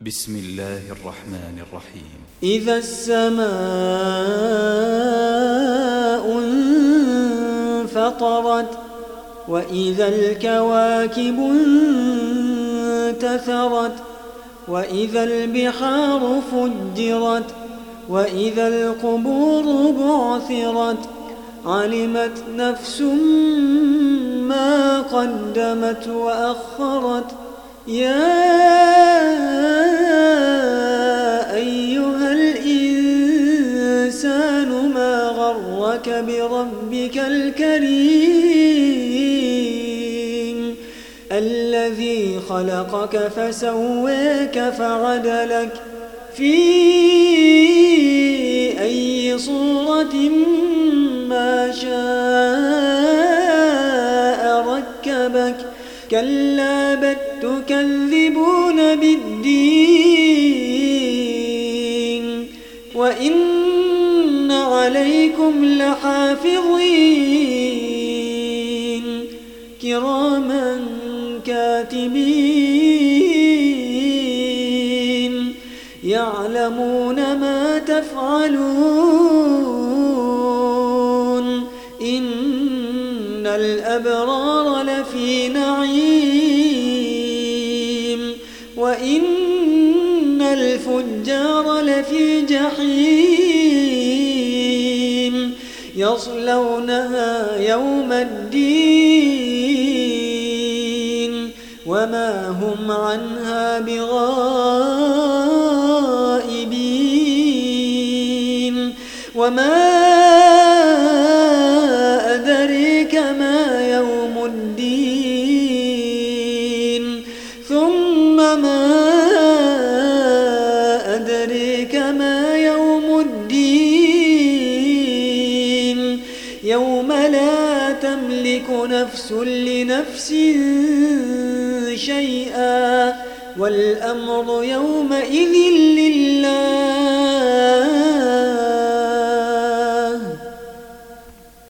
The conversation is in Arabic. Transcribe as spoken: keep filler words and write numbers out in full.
بسم الله الرحمن الرحيم. إذا السماء انفطرت وإذا الكواكب انتثرت وإذا البحار فجرت وإذا القبور بعثرت علمت نفس ما قدمت وأخرت. يا أيها الإنسان ما غرك بربك الكريم الذي خلقك فسواك فعدلك في أي صورة ما شاء ركبك. كلا بل تكذبون بالدين وإن عليكم لحافظين كراما كاتبين يعلمون ما تفعلون. إن الأبرار لفي نعيم وإن الفجار لفي جحيم يصلونها يوم الدين وما هم عنها بغائبين. وما أدريك ما يوم الدين ثم ما أدريك ما يوم الدين يوم لا تملك نفس لنفس شيئا والأمر يومئذ